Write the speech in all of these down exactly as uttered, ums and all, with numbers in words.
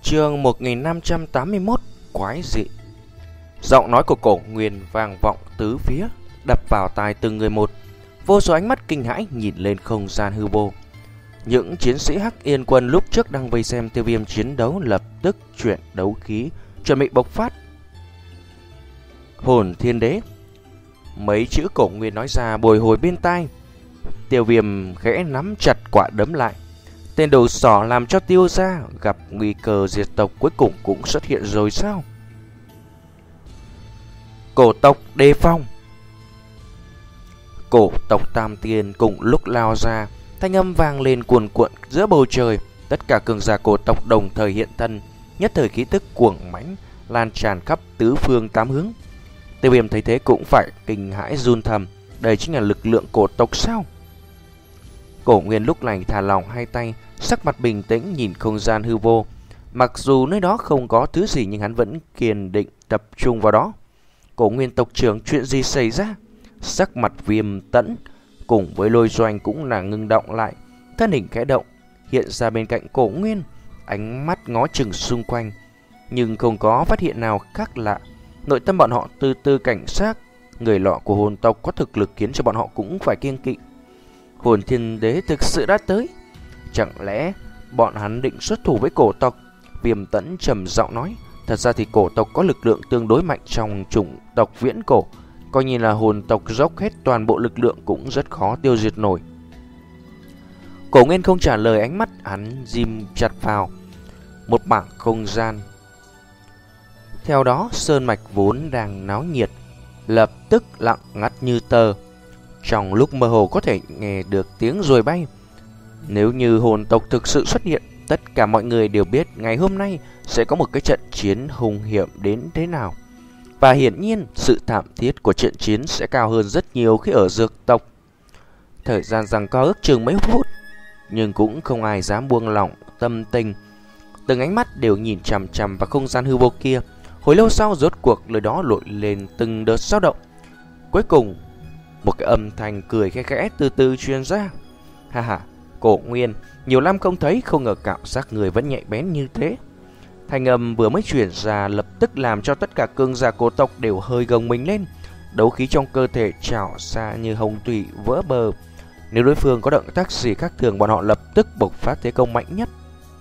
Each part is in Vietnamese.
Chương một nghìn năm trăm tám mươi mốt. Quái dị. Giọng nói của Cổ Nguyên vang vọng tứ phía, đập vào tai từng người một. Vô số ánh mắt kinh hãi nhìn lên không gian hư vô. Những chiến sĩ Hắc Yên Quân lúc trước đang vây xem Tiêu Viêm chiến đấu lập tức chuyển đấu khí, chuẩn bị bộc phát. Hồn Thiên Đế. Mấy chữ Cổ Nguyên nói ra bồi hồi bên tai. Tiêu Viêm khẽ nắm chặt quả đấm lại. Tên đầu sỏ làm cho Tiêu gia gặp nguy cơ diệt tộc cuối cùng cũng xuất hiện rồi sao? Cổ tộc đề phòng. Cổ tộc Tam Tiên cùng lúc lao ra, thanh âm vang lên cuồn cuộn giữa bầu trời. Tất cả cường giả cổ tộc đồng thời hiện thân, nhất thời khí tức cuồng mãnh lan tràn khắp tứ phương tám hướng. Tiêu Viêm thấy thế cũng phải kinh hãi run thầm, đây chính là lực lượng cổ tộc sao? Cổ Nguyên lúc này thả lỏng hai tay, sắc mặt bình tĩnh nhìn không gian hư vô. Mặc dù nơi đó không có thứ gì nhưng hắn vẫn kiên định tập trung vào đó. Cổ Nguyên tộc trưởng, chuyện gì xảy ra? Sắc mặt Viêm Tẫn cùng với Lôi Doanh cũng là ngưng động lại, thân hình khẽ động hiện ra bên cạnh Cổ Nguyên, ánh mắt ngó chừng xung quanh nhưng không có phát hiện nào khác lạ. Nội tâm bọn họ từ từ cảnh giác, người lọ của hồn tộc có thực lực khiến cho bọn họ cũng phải kiêng kỵ. Hồn Thiên Đế thực sự đã tới, chẳng lẽ bọn hắn định xuất thủ với cổ tộc? Viêm Tẫn trầm giọng nói. Thật ra thì cổ tộc có lực lượng tương đối mạnh trong chủng tộc viễn cổ, coi như là hồn tộc dốc hết toàn bộ lực lượng cũng rất khó tiêu diệt nổi. Cổ Nguyên không trả lời, ánh mắt hắn ghim chặt vào một mảng không gian. Theo đó sơn mạch vốn đang náo nhiệt lập tức lặng ngắt như tờ. Trong lúc mơ hồ có thể nghe được tiếng ruồi bay. Nếu như hồn tộc thực sự xuất hiện, tất cả mọi người đều biết ngày hôm nay sẽ có một cái trận chiến hung hiểm đến thế nào. Và hiển nhiên sự thảm thiết của trận chiến sẽ cao hơn rất nhiều khi ở dược tộc. Thời gian giằng co ước chừng mấy phút, nhưng cũng không ai dám buông lỏng tâm tình. Từng ánh mắt đều nhìn chằm chằm vào không gian hư vô kia. Hồi lâu sau rốt cuộc lời đó lội lên từng đợt dao động. Cuối cùng một cái âm thanh cười khẽ khẽ từ từ truyền ra. Ha ha, Cổ Nguyên, nhiều năm không thấy, không ngờ cảm giác người vẫn nhạy bén như thế. Thanh âm vừa mới truyền ra lập tức làm cho tất cả cường giả cổ tộc đều hơi gồng mình lên. Đấu khí trong cơ thể trào ra như hồng thủy vỡ bờ. Nếu đối phương có động tác gì khác thường, bọn họ lập tức bộc phát thế công mạnh nhất.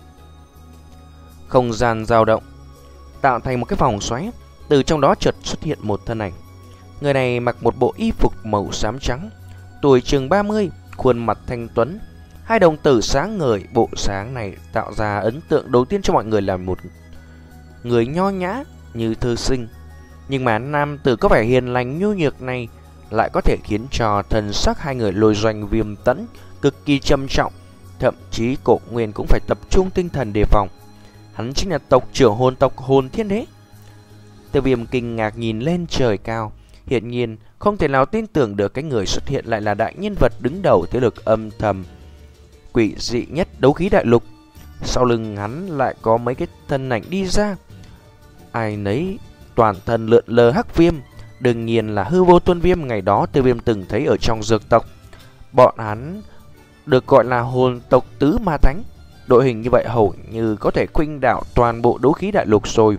Không gian dao động, tạo thành một cái vòng xoáy. Từ trong đó chợt xuất hiện một thân ảnh. Người này mặc một bộ y phục màu xám trắng, tuổi chừng ba mươi, khuôn mặt thanh tuấn, hai đồng tử sáng ngời. Bộ sáng này tạo ra ấn tượng đầu tiên cho mọi người là một người nho nhã như thư sinh. Nhưng mà nam tử có vẻ hiền lành nhu nhược này lại có thể khiến cho thần sắc hai người Lôi Doanh, Viêm Tẫn cực kỳ trầm trọng. Thậm chí Cổ Nguyên cũng phải tập trung tinh thần đề phòng. Hắn chính là tộc trưởng hồn tộc Hồn Thiên Đế. Tiêu Viêm kinh ngạc nhìn lên trời cao, hiển nhiên không thể nào tin tưởng được cái người xuất hiện lại là đại nhân vật đứng đầu thế lực âm thầm quỷ dị nhất đấu khí đại lục. Sau lưng hắn lại có mấy cái thân ảnh đi ra, ai nấy toàn thân lượn lờ hắc viêm. Đương nhiên là hư vô tuân viêm ngày đó Tiêu Viêm từng thấy ở trong dược tộc. Bọn hắn được gọi là hồn tộc tứ ma thánh. Đội hình như vậy hầu như có thể khuynh đảo toàn bộ đấu khí đại lục rồi.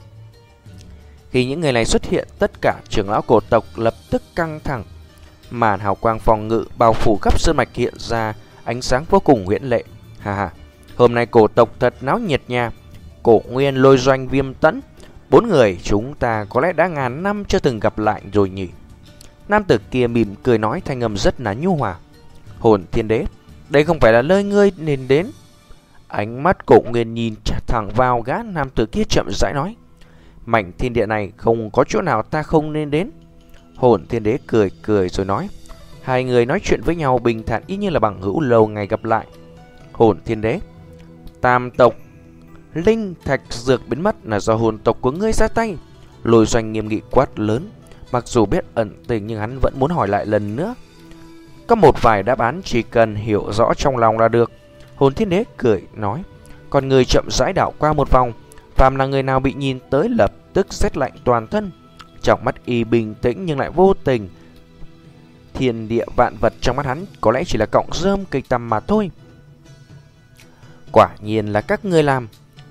Khi những người này xuất hiện, tất cả trưởng lão cổ tộc lập tức căng thẳng. Màn hào quang phòng ngự bao phủ khắp sơn mạch hiện ra, ánh sáng vô cùng huyễn lệ. Ha ha, hôm nay cổ tộc thật náo nhiệt nha. Cổ Nguyên, Lôi Doanh, Viêm Tẫn, bốn người chúng ta có lẽ đã ngàn năm chưa từng gặp lại rồi nhỉ. Nam tử kia mỉm cười nói, thanh âm rất là nhu hòa. Hồn Thiên Đế, đây không phải là nơi ngươi nên đến. Ánh mắt Cổ Nguyên nhìn thẳng vào gã nam tử kia chậm rãi nói, mảnh thiên địa này không có chỗ nào ta không nên đến. Hồn Thiên Đế cười cười rồi nói, hai người nói chuyện với nhau bình thản y như là bằng hữu lâu ngày gặp lại. Hồn Thiên Đế, tam tộc linh thạch dược biến mất là do hồn tộc của ngươi ra tay. Lôi Doanh nghiêm nghị quát lớn. Mặc dù biết ẩn tình nhưng hắn vẫn muốn hỏi lại lần nữa. Có một vài đáp án chỉ cần hiểu rõ trong lòng là được. Hồn Thiên Đế cười nói, còn người chậm rãi đảo qua một vòng. Phàm là người nào bị nhìn tới lập tức rét lạnh toàn thân. Trong mắt y bình tĩnh nhưng lại vô tình. Thiên địa vạn vật trong mắt hắn có lẽ chỉ là cọng rơm cây tăm mà thôi. Quả nhiên là các ngươi làm.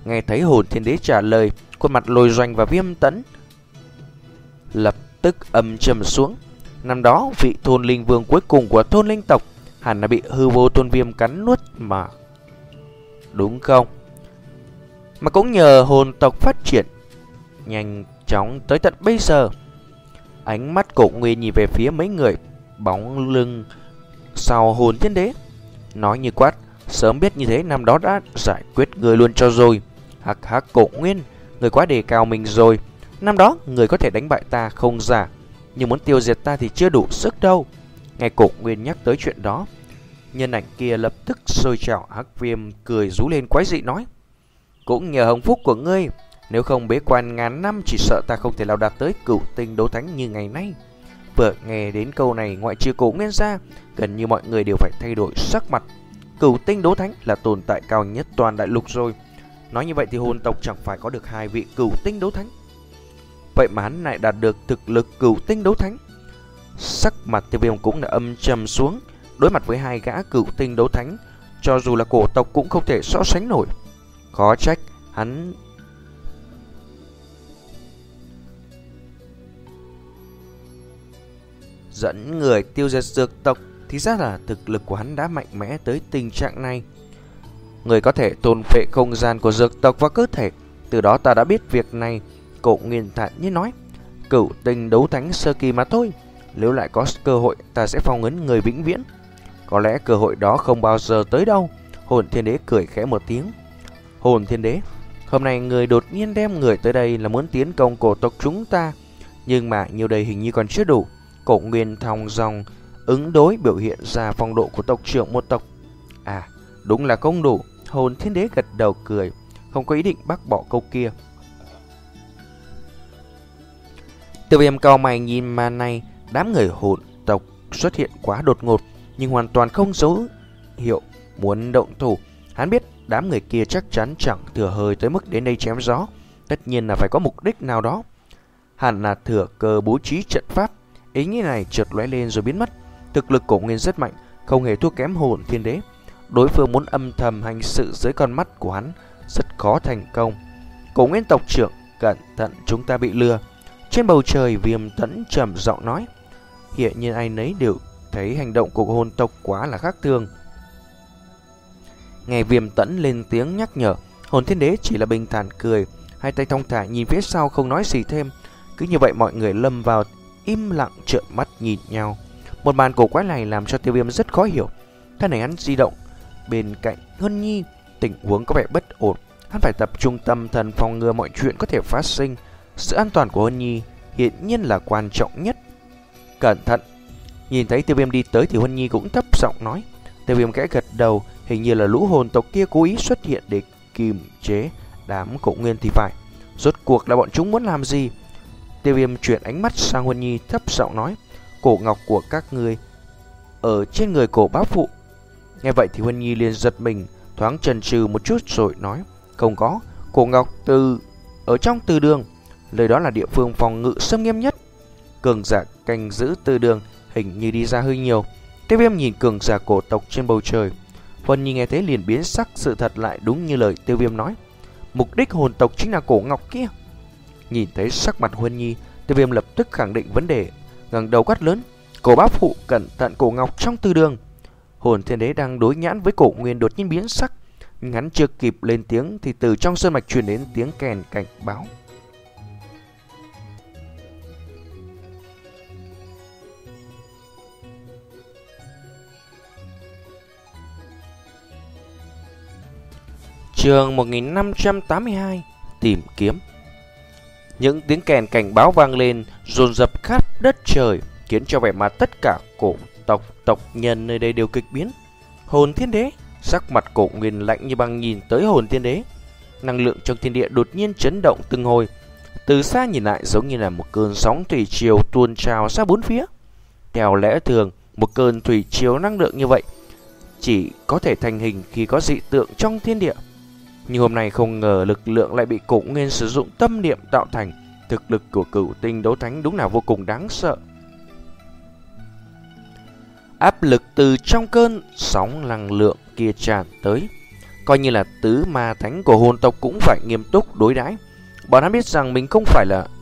Nghe thấy Hồn Thiên Đế trả lời, khuôn mặt Lôi Doanh và Viêm Tẫn lập tức âm trầm xuống. Năm đó, vị thôn linh vương cuối cùng của thôn linh tộc hẳn là bị hư vô tôn viêm cắn nuốt mà, đúng không? Mà cũng nhờ hồn tộc phát triển nhanh chóng tới tận bây giờ. Ánh mắt Cổ Nguyên nhìn về phía mấy người bóng lưng sau Hồn Thiên Đế, nói như quát: sớm biết như thế năm đó đã giải quyết người luôn cho rồi. Hắc hắc Cổ Nguyên, người quá đề cao mình rồi. Năm đó người có thể đánh bại ta không giả, nhưng muốn tiêu diệt ta thì chưa đủ sức đâu. Nghe Cổ Nguyên nhắc tới chuyện đó, nhân ảnh kia lập tức sôi trào. Hắc Viêm cười rú lên quái dị nói: cũng nhờ hồng phúc của ngươi, nếu không bế quan ngàn năm chỉ sợ ta không thể nào đạt tới cửu tinh đấu thánh như ngày nay. Vừa nghe đến câu này, ngoại trừ Cổ Nguyên ra, gần như mọi người đều phải thay đổi sắc mặt. Cửu tinh đấu thánh là tồn tại cao nhất toàn đại lục rồi. Nói như vậy thì hồn tộc chẳng phải có được hai vị cửu tinh đấu thánh. Vậy mà hắn lại đạt được thực lực cửu tinh đấu thánh. Sắc mặt Tiêu Viêm cũng đã âm trầm xuống. Đối mặt với hai gã cửu tinh đấu thánh, cho dù là cổ tộc cũng không thể so sánh nổi. Khó trách hắn dẫn người tiêu diệt dược tộc. Thì ra là thực lực của hắn đã mạnh mẽ tới tình trạng này. Người có thể tồn phệ không gian của dược tộc và cơ thể. Từ đó ta đã biết việc này. Cổ Nguyên thản nhiên nói: cửu tinh đấu thánh sơ kỳ mà thôi. Nếu lại có cơ hội, ta sẽ phong ấn người vĩnh viễn. Có lẽ cơ hội đó không bao giờ tới đâu. Hồn Thiên Đế cười khẽ một tiếng. Hồn Thiên Đế, hôm nay người đột nhiên đem người tới đây là muốn tiến công cổ tộc chúng ta, nhưng mà nhiều đây hình như còn chưa đủ. Cổ Nguyên thong dong ứng đối, biểu hiện ra phong độ của tộc trưởng một tộc. À, đúng là không đủ. Hồn Thiên Đế gật đầu cười, không có ý định bác bỏ câu kia. Tiêu Viêm cau mày nhìn màn này. Đám người hồn tộc xuất hiện quá đột ngột, nhưng hoàn toàn không dấu hiệu muốn động thủ. Hắn biết đám người kia chắc chắn chẳng thừa hơi tới mức đến đây chém gió. Tất nhiên là phải có mục đích nào đó. Hẳn là thừa cơ bố trí trận pháp. Ý nghĩ này chợt lóe lên rồi biến mất. Thực lực Cổ Nguyên rất mạnh, không hề thua kém Hồn Thiên Đế. Đối phương muốn âm thầm hành sự dưới con mắt của hắn rất khó thành công. Cổ Nguyên tộc trưởng, cẩn thận, chúng ta bị lừa. Trên bầu trời, Viêm Tẫn trầm giọng nói. Hiện nhiên ai nấy đều thấy hành động của hồn tộc quá là khác thường. Nghe Viêm Tẫn lên tiếng nhắc nhở, Hồn Thiên Đế chỉ là bình thản cười, hai tay thong thả nhìn phía sau không nói gì thêm. Cứ như vậy mọi người lâm vào im lặng trợn mắt nhìn nhau. Một màn cổ quái này làm cho Tiêu Viêm rất khó hiểu. Thân này hắn di động bên cạnh Huân Nhi, tình huống có vẻ bất ổn. Hắn phải tập trung tâm thần phòng ngừa mọi chuyện có thể phát sinh. Sự an toàn của Huân Nhi hiển nhiên là quan trọng nhất. Cẩn thận. Nhìn thấy Tiêu Viêm đi tới thì Huân Nhi cũng thấp giọng nói. Tiêu Viêm kẽ gật đầu, hình như là lũ hồn tộc kia cố ý xuất hiện để kiềm chế đám Cổ Nguyên thì phải. Rốt cuộc là bọn chúng muốn làm gì? Tiêu Viêm chuyển ánh mắt sang Huân Nhi, thấp giọng nói. Cổ ngọc của các ngươi ở trên người cổ bá phụ. Nghe vậy thì Huân Nhi liền giật mình, thoáng chần chừ một chút rồi nói. Không có, cổ ngọc từ ở trong từ đường. Lời đó là địa phương phòng ngự xâm nghiêm nhất. Cường giả canh giữ từ đường hình như đi ra hơi nhiều. Tiêu Viêm nhìn cường giả cổ tộc trên bầu trời. Huân Nhi nghe thế liền biến sắc, sự thật lại đúng như lời Tiêu Viêm nói. Mục đích hồn tộc chính là cổ ngọc kia. Nhìn thấy sắc mặt Huân Nhi, Tiêu Viêm lập tức khẳng định vấn đề, ngẩng đầu quát lớn. Cổ bá phụ, cẩn thận cổ ngọc trong từ đường. Hồn Thiên Đế đang đối nhãn với Cổ Nguyên đột nhiên biến sắc, nhưng hắn chưa kịp lên tiếng thì từ trong sơn mạch truyền đến tiếng kèn cảnh báo. Chương một nghìn năm trăm tám mươi hai. Tìm kiếm. Những tiếng kèn cảnh báo vang lên dồn dập khắp đất trời, khiến cho vẻ mặt tất cả cổ tộc tộc nhân nơi đây đều kịch biến. Hồn Thiên Đế, sắc mặt Cổ Nguyên lạnh như băng nhìn tới Hồn Thiên Đế. Năng lượng trong thiên địa đột nhiên chấn động từng hồi, từ xa nhìn lại giống như là một cơn sóng thủy triều tuôn trào ra bốn phía. Theo lẽ thường, một cơn thủy triều năng lượng như vậy chỉ có thể thành hình khi có dị tượng trong thiên địa. Nhưng hôm nay không ngờ lực lượng lại bị Cổ Nguyên sử dụng tâm niệm tạo thành. Thực lực của cửu tinh đấu thánh đúng là vô cùng đáng sợ. Áp lực từ trong cơn sóng năng lượng kia tràn tới, coi như là tứ ma thánh của hồn tộc cũng phải nghiêm túc đối đãi. Bọn hắn biết rằng mình không phải là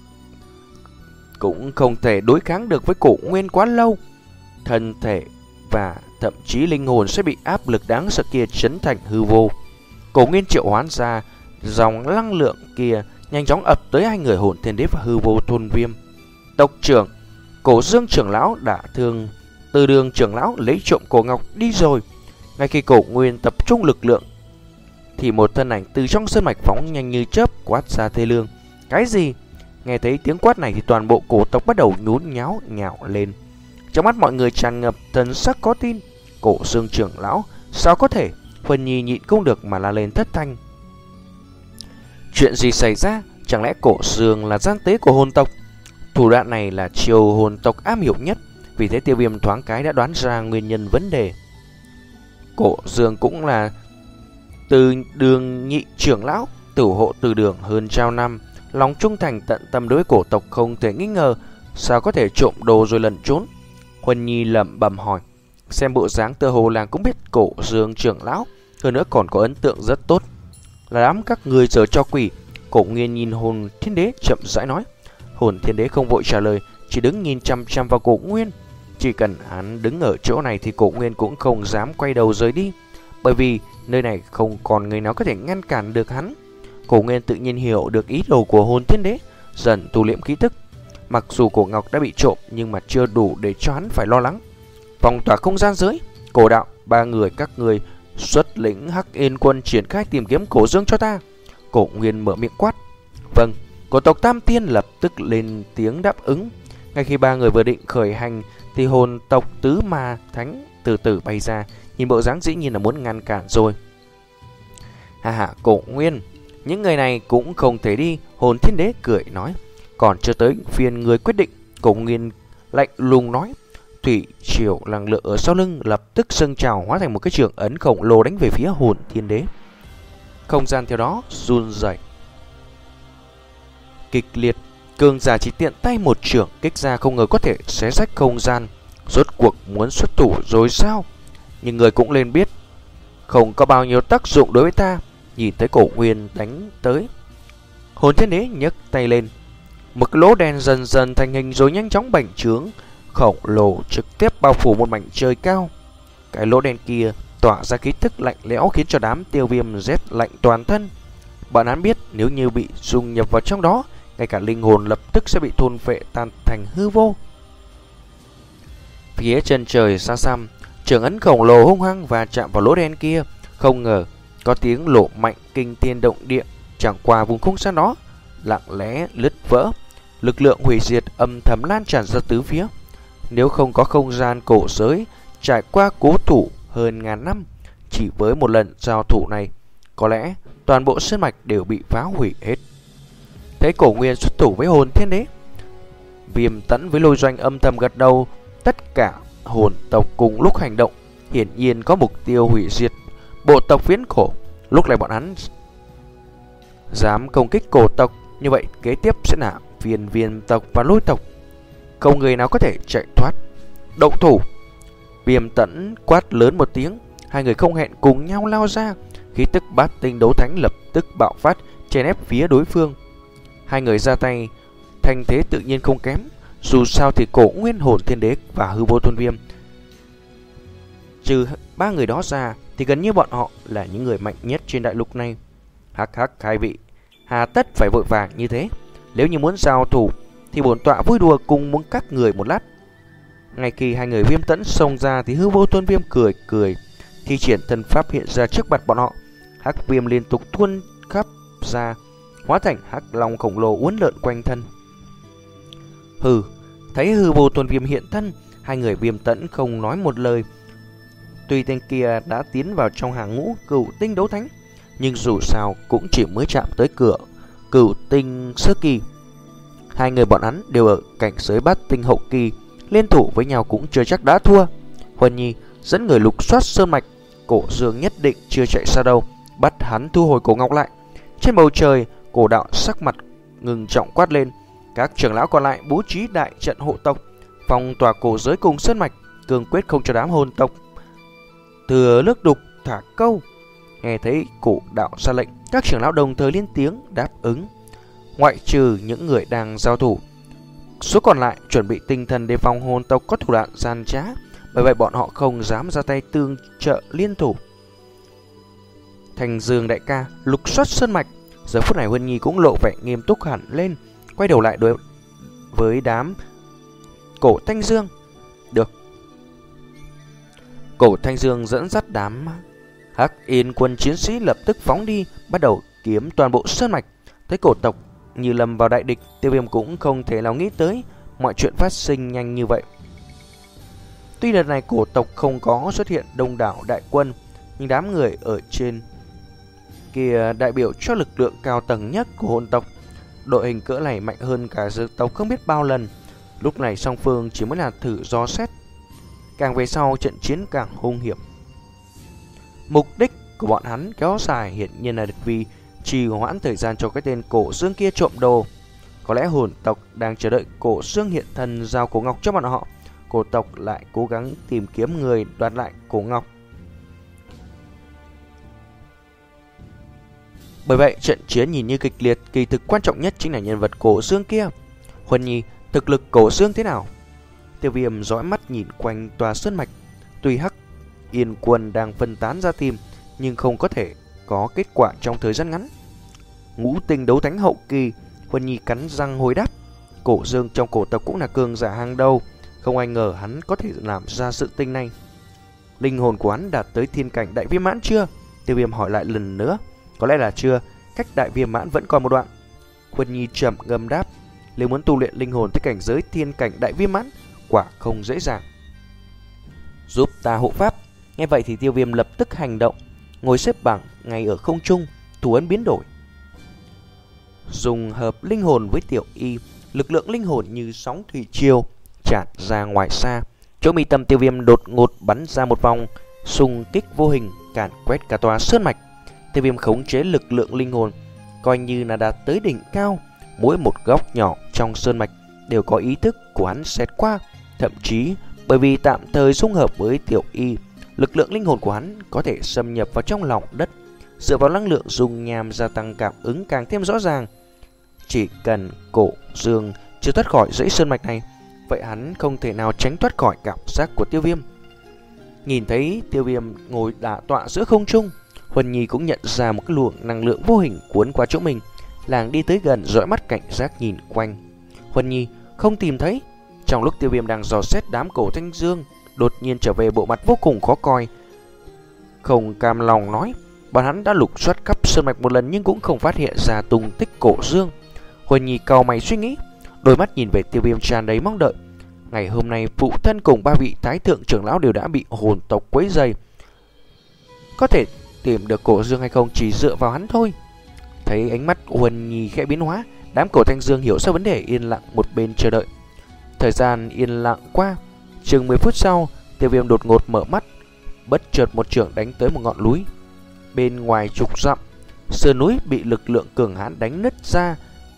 cũng không thể đối kháng được với Cổ Nguyên quá lâu. Thân thể và thậm chí linh hồn sẽ bị áp lực đáng sợ kia chấn thành hư vô. Cổ Nguyên triệu hoán ra dòng năng lượng kia nhanh chóng ập tới hai người Hồn Thiên Đế và Hư Vô Thôn Viêm. Tộc trưởng Cổ Dương trưởng lão đã thương Từ Đường trưởng lão lấy trộm cổ ngọc đi rồi. Ngay khi Cổ Nguyên tập trung lực lượng thì một thân ảnh từ trong sơn mạch phóng nhanh như chớp quát ra thê lương. Cái gì? Nghe thấy tiếng quát này thì toàn bộ cổ tộc bắt đầu nhún nháo nhào lên. Trong mắt mọi người tràn ngập thần sắc có tin. Cổ Dương trưởng lão sao có thể? Huân Nhi nhịn không được mà la lên thất thanh. Chuyện gì xảy ra? Chẳng lẽ Cổ Dương là gian tế của hồn tộc? Thủ đoạn này là chiều hồn tộc am hiểu nhất. Vì thế Tiêu Viêm thoáng cái đã đoán ra nguyên nhân vấn đề. Cổ Dương cũng là Từ Đường nhị trưởng lão, tử hộ Từ Đường hơn trao năm, lòng trung thành tận tâm đối với cổ tộc không thể nghi ngờ. Sao có thể trộm đồ rồi lẩn trốn? Huân Nhi lẩm bẩm hỏi. Xem bộ dáng tựa hồ làng cũng biết Cổ Dương trưởng lão, hơn nữa còn có ấn tượng rất tốt. Là đám các người giờ cho quỷ. Cổ Nguyên nhìn Hồn Thiên Đế chậm rãi nói. Hồn Thiên Đế không vội trả lời, chỉ đứng nhìn chăm chăm vào Cổ Nguyên. Chỉ cần hắn đứng ở chỗ này thì Cổ Nguyên cũng không dám quay đầu rời đi, bởi vì nơi này không còn người nào có thể ngăn cản được hắn. Cổ Nguyên tự nhiên hiểu được ý đồ của Hồn Thiên Đế, dần tu liệm khí tức. Mặc dù cổ ngọc đã bị trộm nhưng mà chưa đủ để cho hắn phải lo lắng. Phong tỏa không gian giới, Cổ Đạo, ba người các người xuất lĩnh Hắc Yên quân triển khai tìm kiếm Cổ Dương cho ta. Cổ Nguyên mở miệng quát. Vâng. Cổ tộc Tam Tiên lập tức lên tiếng đáp ứng. Ngay khi ba người vừa định khởi hành thì hồn tộc Tứ Ma Thánh từ từ bay ra, nhìn bộ dáng dĩ nhiên là muốn ngăn cản rồi. Hà hà, Cổ Nguyên, những người này cũng không thể đi. Hồn Thiên Đế cười nói. Còn chưa tới phiên người quyết định. Cổ Nguyên lạnh lùng nói. Thủy triều năng lượng ở sau lưng lập tức dâng trào, hóa thành một cái trường ấn khổng lồ đánh về phía Hồn Thiên Đế. Không gian theo đó run rẩy kịch liệt. Cường giả chỉ tiện tay một trường kích ra không ngờ có thể xé rách không gian. Rốt cuộc muốn xuất thủ rồi sao? Nhưng người cũng lên biết không có bao nhiêu tác dụng đối với ta. Nhìn thấy Cổ Nguyên đánh tới, Hồn Thiên Đế nhấc tay lên, một cái lỗ đen dần dần thành hình rồi nhanh chóng bành trướng, khổng lồ trực tiếp bao phủ một mảnh trời cao. Cái lỗ đen kia tỏa ra khí tức lạnh lẽo khiến cho đám Tiêu Viêm rét lạnh toàn thân. Bọn hắn biết nếu như bị dung nhập vào trong đó, ngay cả linh hồn lập tức sẽ bị thôn phệ tan thành hư vô. Phía chân trời xa xăm, trường ấn khổng lồ hung hăng và chạm vào lỗ đen kia. Không ngờ có tiếng nổ mạnh kinh thiên động địa. Chẳng qua vùng không gian đó lặng lẽ lứt vỡ, lực lượng hủy diệt âm thầm lan tràn ra tứ phía. Nếu không có không gian cổ giới trải qua cố thủ hơn ngàn năm, chỉ với một lần giao thủ này, có lẽ toàn bộ sơn mạch đều bị phá hủy hết. Thấy Cổ Nguyên xuất thủ với Hồn Thiên Đế, Viêm Tẫn với Lôi Doanh âm thầm gật đầu. Tất cả hồn tộc cùng lúc hành động, hiển nhiên có mục tiêu hủy diệt bộ tộc viễn cổ. Lúc này bọn hắn dám công kích cổ tộc, như vậy kế tiếp sẽ là Viên Viên tộc và Lôi tộc, không người nào có thể chạy thoát. Động thủ! Viêm Tẫn quát lớn một tiếng, hai người không hẹn cùng nhau lao ra. Khí tức bát tinh đấu thánh lập tức bạo phát, chèn ép phía đối phương. Hai người ra tay, thanh thế tự nhiên không kém. Dù sao thì Cổ Nguyên, Hồn Thiên Đế và Hư Vô Thôn Viêm, trừ ba người đó ra thì gần như bọn họ là những người mạnh nhất trên đại lục này. Hắc hắc, hai vị hà tất phải vội vàng như thế? Nếu như muốn giao thủ thì bổn tọa vui đùa cùng muốn các người một lát. Ngay khi hai người Viêm Tẫn xông ra thì Hư Vô Thôn Viêm cười cười, thi triển thần pháp hiện ra trước mặt bọn họ. Hắc viêm liên tục tuôn khắp ra, hóa thành hắc long khổng lồ uốn lượn quanh thân. Hừ, thấy Hư Vô Thôn Viêm hiện thân, hai người Viêm Tẫn không nói một lời. Tuy tên kia đã tiến vào trong hàng ngũ cửu tinh đấu thánh, nhưng dù sao cũng chỉ mới chạm tới cửa cửu tinh sơ kỳ. Hai người bọn hắn đều ở cảnh giới bát tinh hậu kỳ, liên thủ với nhau cũng chưa chắc đã thua. Huân Nhi dẫn người lục soát sơn mạch, Cổ Dương nhất định chưa chạy xa đâu, bắt hắn thu hồi cổ ngọc lại. Trên bầu trời, Cổ Đạo sắc mặt ngừng trọng quát lên. Các trưởng lão còn lại bố trí đại trận hộ tộc, phong tỏa cổ giới cùng sơn mạch, cương quyết không cho đám hồn tộc thừa nước đục thả câu. Nghe thấy cổ đạo ra lệnh, các trưởng lão đồng thời lên tiếng đáp ứng. Ngoại trừ những người đang giao thủ, số còn lại chuẩn bị tinh thần đề phòng hồn tộc có thủ đoạn gian trá, bởi vậy bọn họ không dám ra tay tương trợ liên thủ. Thành Dương đại ca lục soát sơn mạch. Giờ phút này Huân Nhi cũng lộ vẻ nghiêm túc hẳn lên, quay đầu lại đối với đám Cổ Thanh Dương. Được. Cổ Thanh Dương dẫn dắt đám Hắc Yên quân chiến sĩ lập tức phóng đi, bắt đầu kiếm toàn bộ sơn mạch. Thấy cổ tộc như lầm vào đại địch, Tiêu Viêm cũng không thể nào nghĩ tới mọi chuyện phát sinh nhanh như vậy. Tuy đợt này cổ tộc không có xuất hiện đông đảo đại quân, nhưng đám người ở trên kia đại biểu cho lực lượng cao tầng nhất của hồn tộc. Đội hình cỡ này mạnh hơn cả dược tộc không biết bao lần. Lúc này song phương chỉ mới là thử dò xét, càng về sau trận chiến càng hung hiểm. Mục đích của bọn hắn kéo dài hiện nhiên là vì trì hoãn thời gian cho cái tên Cổ Dương kia trộm đồ. Có lẽ hồn tộc đang chờ đợi Cổ Dương hiện thân giao cổ ngọc cho bọn họ. Cổ tộc lại cố gắng tìm kiếm người đoạt lại cổ ngọc. Bởi vậy trận chiến nhìn như kịch liệt, kỳ thực quan trọng nhất chính là nhân vật Cổ Dương kia. Huân Nhi, thực lực Cổ Dương thế nào? Tiêu Viêm dõi mắt nhìn quanh tòa sơn mạch. Tuy Hắc Yên quân đang phân tán ra tìm, nhưng không có thể có kết quả trong thời gian ngắn. Ngũ tinh đấu thánh hậu kỳ. Huân Nhi cắn răng hồi đáp. Cổ Dương trong cổ tộc cũng là cường giả hàng đầu, không ai ngờ hắn có thể làm ra sự tình này. Linh hồn của hắn đạt tới thiên cảnh đại viên mãn chưa? Tiêu Viêm hỏi lại lần nữa. Có lẽ là chưa, cách đại viên mãn vẫn còn một đoạn. Huân Nhi trầm ngâm đáp. Nếu muốn tu luyện linh hồn tới cảnh giới thiên cảnh đại viên mãn, quả không dễ dàng. Giúp ta hộ pháp. Nghe vậy thì Tiêu Viêm lập tức hành động, ngồi xếp bằng ngay ở không trung, thủ ấn biến đổi. Dùng hợp linh hồn với tiểu y, lực lượng linh hồn như sóng thủy triều tràn ra ngoài xa. Chỗ mi tâm Tiêu Viêm đột ngột bắn ra một vòng xung kích vô hình, càn quét cả tòa sơn mạch. Tiêu Viêm khống chế lực lượng linh hồn coi như là đạt tới đỉnh cao. Mỗi một góc nhỏ trong sơn mạch đều có ý thức của hắn xẹt qua. Thậm chí bởi vì tạm thời xung hợp với tiểu y, lực lượng linh hồn của hắn có thể xâm nhập vào trong lòng đất. Dựa vào năng lượng dung nham gia tăng cảm ứng càng thêm rõ ràng. Chỉ cần Cổ Dương chưa thoát khỏi dãy sơn mạch này, vậy hắn không thể nào tránh thoát khỏi cảm giác của Tiêu Viêm. Nhìn thấy Tiêu Viêm ngồi đả tọa giữa không trung, Huân Nhi cũng nhận ra một cái luồng năng lượng vô hình cuốn qua chỗ mình. Làng đi tới gần, dõi mắt cảnh giác nhìn quanh. Huân Nhi không tìm thấy. Trong lúc Tiêu Viêm đang dò xét đám Cổ Thanh Dương, đột nhiên trở về bộ mặt vô cùng khó coi. Không cam lòng nói, bọn hắn đã lục soát khắp sơn mạch một lần nhưng cũng không phát hiện ra tung tích Cổ Dương. Huân Nhi cau mày suy nghĩ, đôi mắt nhìn về Tiêu Viêm tràn đầy mong đợi. Ngày hôm nay phụ thân cùng ba vị thái thượng trưởng lão đều đã bị hồn tộc quấy rầy. Có thể tìm được Cổ Dương hay không chỉ dựa vào hắn thôi. Thấy ánh mắt Huân Nhi khẽ biến hóa, đám Cổ Thanh Dương hiểu ra vấn đề, yên lặng một bên chờ đợi. Thời gian yên lặng qua, chừng mười phút sau, Tiêu Viêm đột ngột mở mắt, bất chợt một chưởng đánh tới một ngọn núi. Bên ngoài chục dặm, sườn núi bị lực lượng cường hãn đánh nứt ra.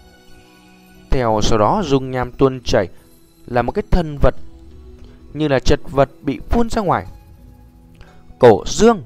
Theo sau đó dung nham tuôn chảy, là một cái thân vật như là chật vật bị phun ra ngoài. Cổ Dương.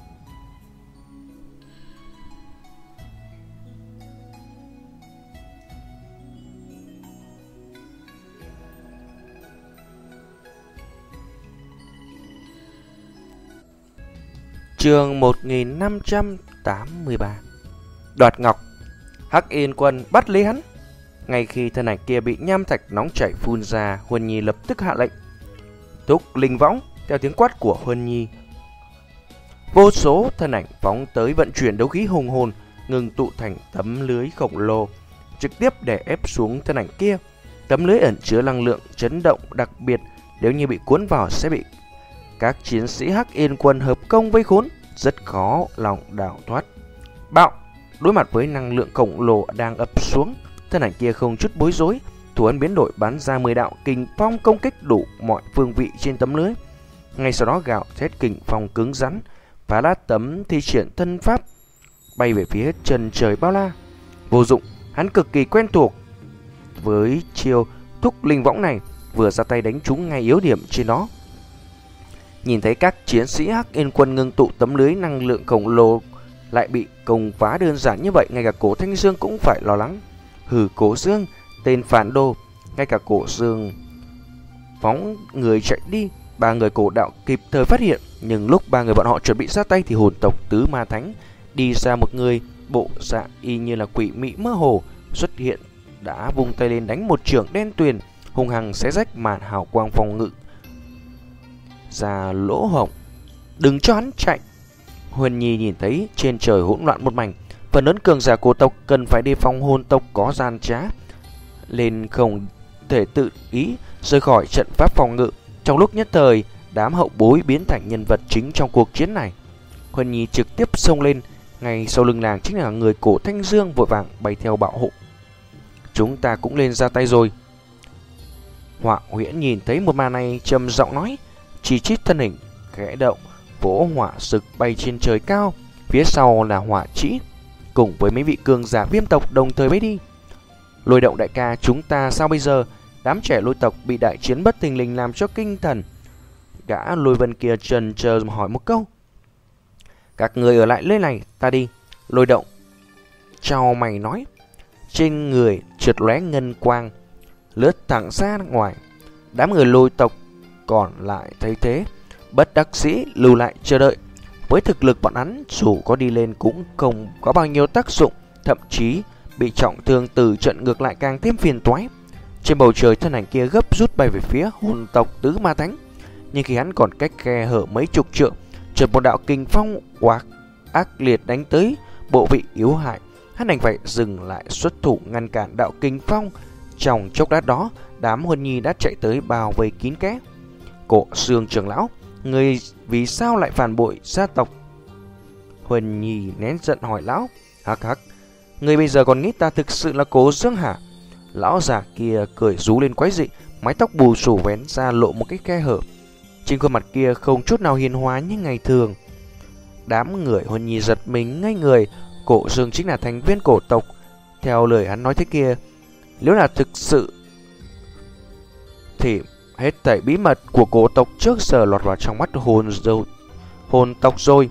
Chương một nghìn năm trăm tám mươi ba. Đoạt ngọc. Hắc Yên quân bắt lấy hắn. Ngay khi thân ảnh kia bị nham thạch nóng chảy phun ra, Huân Nhi lập tức hạ lệnh thúc linh võng. Theo tiếng quát của Huân Nhi, vô số thân ảnh phóng tới vận chuyển đấu khí hùng hồn, ngừng tụ thành tấm lưới khổng lồ, trực tiếp đè ép xuống thân ảnh kia. Tấm lưới ẩn chứa năng lượng chấn động đặc biệt, nếu như bị cuốn vào sẽ bị các chiến sĩ Hắc Yên quân hợp công vây khốn, rất khó lòng đào thoát. Bạo! Đối mặt với năng lượng khổng lồ đang ập xuống, thân ảnh kia không chút bối rối, thủ ấn biến đổi bắn ra mười đạo kình phong công kích đủ mọi phương vị trên tấm lưới. Ngay sau đó gạo thét kình phong cứng rắn phá nát tấm, thi triển thân pháp bay về phía chân trời bao la. Vô dụng, hắn cực kỳ quen thuộc với chiêu thúc linh võng này, vừa ra tay đánh trúng ngay yếu điểm trên nó. Nhìn thấy các chiến sĩ Hắc Yên quân ngưng tụ tấm lưới năng lượng khổng lồ lại bị công phá đơn giản như vậy, ngay cả Cổ Thanh Dương cũng phải lo lắng. Hừ, Cổ Dương, tên phản đồ! Ngay cả Cổ Dương phóng người chạy đi, ba người Cổ đạo kịp thời phát hiện, nhưng lúc ba người bọn họ chuẩn bị ra tay thì hồn tộc Tứ Ma Thánh đi ra một người, bộ dạng y như là quỷ mị mơ hồ xuất hiện, đã vung tay lên đánh một chưởng đen tuyền, hung hăng xé rách màn hào quang phòng ngự ra lỗ hổng. Đừng cho hắn chạy! Huyền Nhi nhìn thấy trên trời hỗn loạn một mảnh, phần lớn cường giả cổ tộc cần phải đề phòng hồn tộc có gian trá, nên không thể tự ý rời khỏi trận pháp phòng ngự. Trong lúc nhất thời, đám hậu bối biến thành nhân vật chính trong cuộc chiến này. Huyền Nhi trực tiếp xông lên, ngay sau lưng nàng chính là người Cổ Thanh Dương vội vàng bay theo bảo hộ. Chúng ta cũng lên ra tay rồi. Họa Huyễn nhìn thấy một màn này trầm giọng nói, chỉ chít thân hình khẽ động, vỗ hỏa sực bay trên trời cao, phía sau là hỏa trĩ, cùng với mấy vị cường giả viêm tộc đồng thời bay đi. Lôi Động đại ca, chúng ta sao bây giờ? Đám trẻ lôi tộc bị đại chiến bất thình lình làm cho kinh thần. Gã Lôi Vân kia chần chờ hỏi một câu. Các người ở lại nơi này, ta đi. Lôi Động chào mày nói, trên người trượt lóe ngân quang, lướt thẳng ra ngoài. Đám người lôi tộc còn lại thấy thế, bất đắc dĩ lưu lại chờ đợi. Với thực lực bọn hắn, dù có đi lên cũng không có bao nhiêu tác dụng, thậm chí bị trọng thương từ trận ngược lại càng thêm phiền toái. Trên bầu trời, thân ảnh kia gấp rút bay về phía hồn tộc Tứ Ma Thánh, nhưng khi hắn còn cách khe hở mấy chục trượng, chợt một đạo kình phong oạc ác liệt đánh tới bộ vị yếu hại. Hắn đành phải dừng lại xuất thủ ngăn cản đạo kình phong. Trong chốc lát đó, đám Huân Nhi đã chạy tới bao vây kín kẽ. Cổ Dương trưởng lão, người vì sao lại phản bội gia tộc? Huân Nhi nén giận hỏi lão. Hắc hắc, người bây giờ còn nghĩ ta thực sự là Cổ Dương hả? Lão già kia cười rú lên quái dị, mái tóc bù xù vén ra lộ một cái khe hở. Trên khuôn mặt kia không chút nào hiền hóa như ngày thường. Đám người Huân Nhi giật mình ngây người. Cổ Dương chính là thành viên cổ tộc. Theo lời hắn nói thế kia, nếu là thực sự thì hết thảy bí mật của cổ tộc trước giờ lọt vào trong mắt hồn rồi, hồn tộc rồi.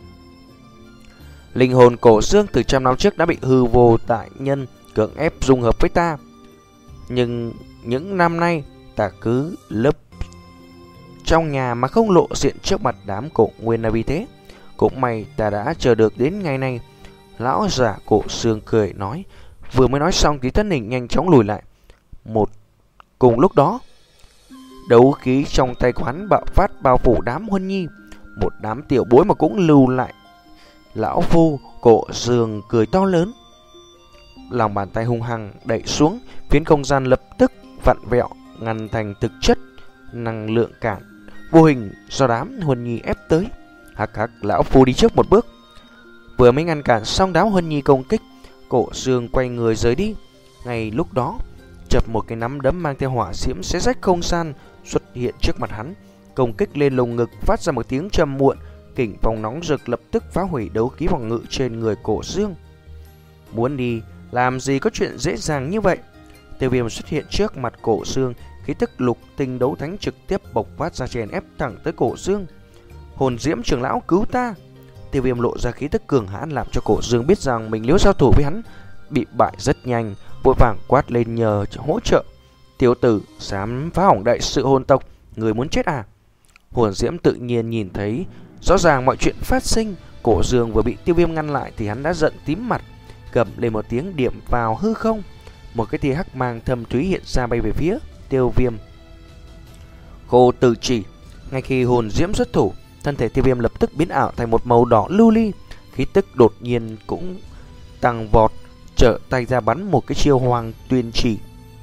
Linh hồn Cổ Dương từ trăm năm trước đã bị hư vô đại nhân cưỡng ép dung hợp với ta, nhưng những năm nay ta cứ lấp trong nhà mà không lộ diện trước mặt đám cổ nguyên là vì thế. Cũng may ta đã chờ được đến ngày này. Lão giả Cổ Dương cười nói. Vừa mới nói xong thì thân hình nhanh chóng lùi lại. Một cùng lúc đó, đấu khí trong tay quán bạo phát bao phủ đám Huân Nhi. Một đám tiểu bối mà cũng lưu lại. Lão phu Cổ Dương cười to lớn, lòng bàn tay hung hăng đẩy xuống, phiến không gian lập tức vặn vẹo, ngăn thành thực chất năng lượng cản vô hình do đám Huân Nhi ép tới. Hắc hắc, lão phu đi trước một bước. Vừa mới ngăn cản xong đám Huân Nhi công kích, Cổ Dương quay người rời đi. Ngay lúc đó, chập một cái nắm đấm mang theo hỏa diễm xé rách không gian xuất hiện trước mặt hắn, công kích lên lồng ngực, phát ra một tiếng trầm muộn. Kình phong nóng rực lập tức phá hủy đấu khí phòng ngự trên người Cổ Dương. Muốn đi, làm gì có chuyện dễ dàng như vậy. Tiêu Viêm xuất hiện trước mặt Cổ Dương, khí tức lục tinh đấu thánh trực tiếp bộc phát ra, chèn ép thẳng tới Cổ Dương. Hồn Diễm trưởng lão, cứu ta! Tiêu Viêm lộ ra khí tức cường hãn, làm cho Cổ Dương biết rằng mình nếu giao thủ với hắn bị bại rất nhanh, vội vàng quát lên nhờ hỗ trợ. Tiểu tử dám phá hỏng đại sự hồn tộc, người muốn chết à? Hồn Diễm tự nhiên nhìn thấy rõ ràng mọi chuyện phát sinh. Cổ Dương vừa bị Tiêu Viêm ngăn lại thì hắn đã giận tím mặt, gầm lên một tiếng điểm vào hư không. Một cái tia hắc mang thâm thúy hiện ra bay về phía Tiêu Viêm. Khô Tử Chỉ. Ngay khi hồn diễm xuất thủ, thân thể Tiêu Viêm lập tức biến ảo thành một màu đỏ lưu ly, khí tức đột nhiên cũng tăng vọt, trở tay ra bắn một cái chiêu Hoàng Tuyên Chỉ.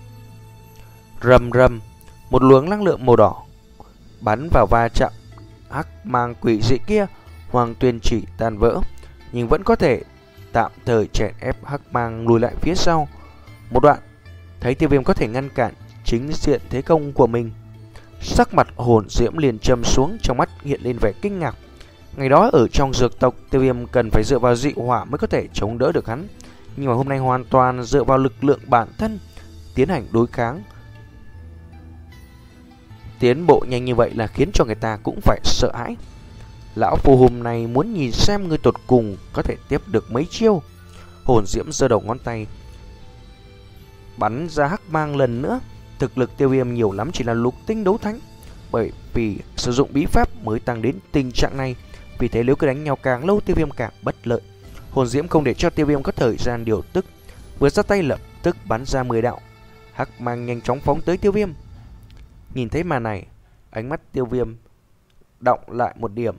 Rầm rầm, một luồng năng lượng màu đỏ bắn vào va chạm hắc mang quỷ dị kia. Hoàng Tuyên Chỉ tan vỡ, nhưng vẫn có thể tạm thời chèn ép hắc mang lùi lại phía sau một đoạn. Thấy Tiêu Viêm có thể ngăn cản chính diện thế công của mình, sắc mặt hồn diễm liền trầm xuống, trong mắt hiện lên vẻ kinh ngạc. Ngày đó ở trong dược tộc, Tiêu Viêm cần phải dựa vào dị hỏa mới có thể chống đỡ được hắn, nhưng mà hôm nay hoàn toàn dựa vào lực lượng bản thân tiến hành đối kháng. Tiến bộ nhanh như vậy là khiến cho người ta cũng phải sợ hãi. Lão phù hôm nay muốn nhìn xem người tột cùng có thể tiếp được mấy chiêu. Hồn diễm giơ đầu ngón tay bắn ra hắc mang lần nữa. Thực lực Tiêu Viêm nhiều lắm chỉ là lục tinh đấu thánh, bởi vì sử dụng bí pháp mới tăng đến tình trạng này. Vì thế nếu cứ đánh nhau càng lâu, Tiêu Viêm càng bất lợi. Hồn diễm không để cho Tiêu Viêm có thời gian điều tức, vừa ra tay lập tức bắn ra mười đạo hắc mang nhanh chóng phóng tới Tiêu Viêm. Nhìn thấy màn này, ánh mắt Tiêu Viêm động lại một điểm.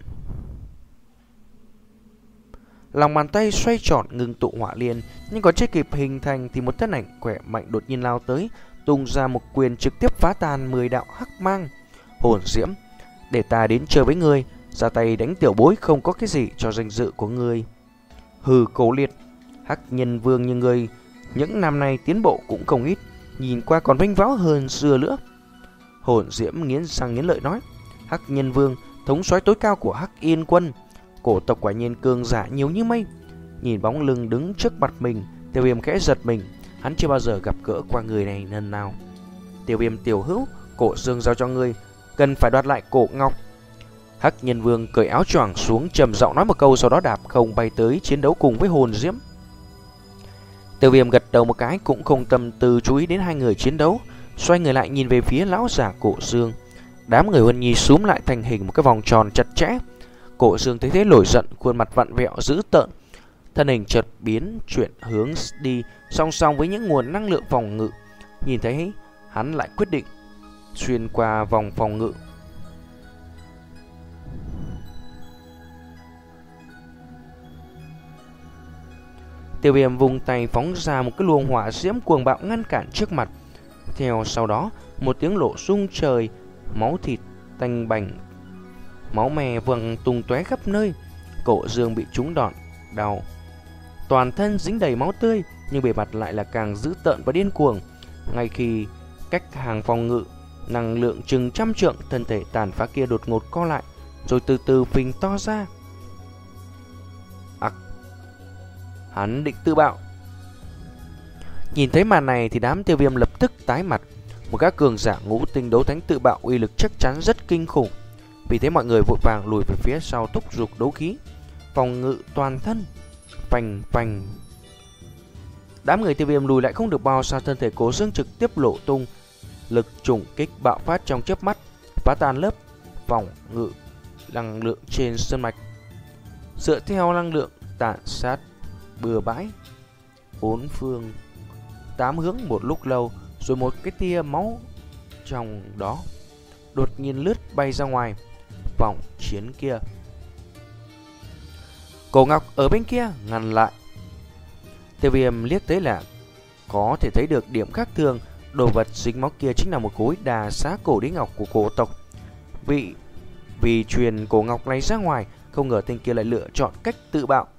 Lòng bàn tay xoay tròn ngừng tụ hỏa liên, nhưng còn chưa kịp hình thành thì một thân ảnh khỏe mạnh đột nhiên lao tới, tung ra một quyền trực tiếp phá tan mười đạo hắc mang. Hồn diễm, để ta đến chơi với ngươi, ra tay đánh tiểu bối không có cái gì cho danh dự của ngươi. Hừ, Cổ Liệt, Hắc Nhân Vương như ngươi những năm nay tiến bộ cũng không ít, nhìn qua còn vinh váo hơn xưa nữa. Hồn diễm nghiến răng nghiến lợi nói. Hắc Nhân Vương, thống soái tối cao của Hắc Yên quân, cổ tộc quả nhiên cường giả nhiều như mây. Nhìn bóng lưng đứng trước mặt mình, Tiêu Viêm khẽ giật mình, hắn chưa bao giờ gặp gỡ qua người này lần nào. Tiêu Viêm tiểu hữu, Cổ Dương giao cho ngươi, cần phải đoạt lại cổ ngọc. Hắc Nhân Vương cởi áo choàng xuống, trầm giọng nói một câu, sau đó đạp không bay tới chiến đấu cùng với hồn diễm. Tiêu Viêm gật đầu một cái, cũng không tâm tư chú ý đến hai người chiến đấu, xoay người lại nhìn về phía lão giả Cổ Dương. Đám người Huân Nhi xúm lại thành hình một cái vòng tròn chặt chẽ. Cổ Dương thấy thế nổi giận, khuôn mặt vặn vẹo dữ tợn, thân hình chợt biến chuyển hướng đi song song với những nguồn năng lượng phòng ngự. Nhìn thấy hắn lại quyết định xuyên qua vòng phòng ngự. Tiêu Viêm vùng tay phóng ra một cái luồng hỏa diễm cuồng bạo ngăn cản trước mặt. Theo sau đó, một tiếng nổ rung trời, máu thịt tanh bành, máu me văng tung tóe khắp nơi. Cổ Dương bị trúng đòn đau, toàn thân dính đầy máu tươi, nhưng bề mặt lại là càng dữ tợn và điên cuồng. Ngay khi cách hàng phòng ngự năng lượng chừng trăm trượng, thân thể tàn phá kia đột ngột co lại, rồi từ từ phình to ra. Ặc, hắn định tự bạo. Nhìn thấy màn này thì đám Tiêu Viêm lập tức tái mặt. Một các cường giả ngũ tinh đấu thánh tự bạo uy lực chắc chắn rất kinh khủng. Vì thế mọi người vội vàng lùi về phía sau, thúc giục đấu khí phòng ngự toàn thân. Phành phành. Đám người Tiêu Viêm lùi lại không được bao xa, thân thể Cổ Dương trực tiếp lộ tung, lực trùng kích bạo phát trong chớp mắt, phá tan lớp phòng ngự năng lượng trên sơn mạch. Dựa theo năng lượng tàn sát bừa bãi bốn phương tám hướng một lúc lâu, rồi một cái tia máu trong đó đột nhiên lướt bay ra ngoài vòng chiến kia. Cổ Ngọc ở bên kia ngăn lại. Tiêu Viêm liếc tới là có thể thấy được điểm khác thường. Đồ vật dính máu kia chính là một khối đà xá cổ đế ngọc của cổ tộc. Vì vì truyền cổ ngọc này ra ngoài, không ngờ tên kia lại lựa chọn cách tự bạo.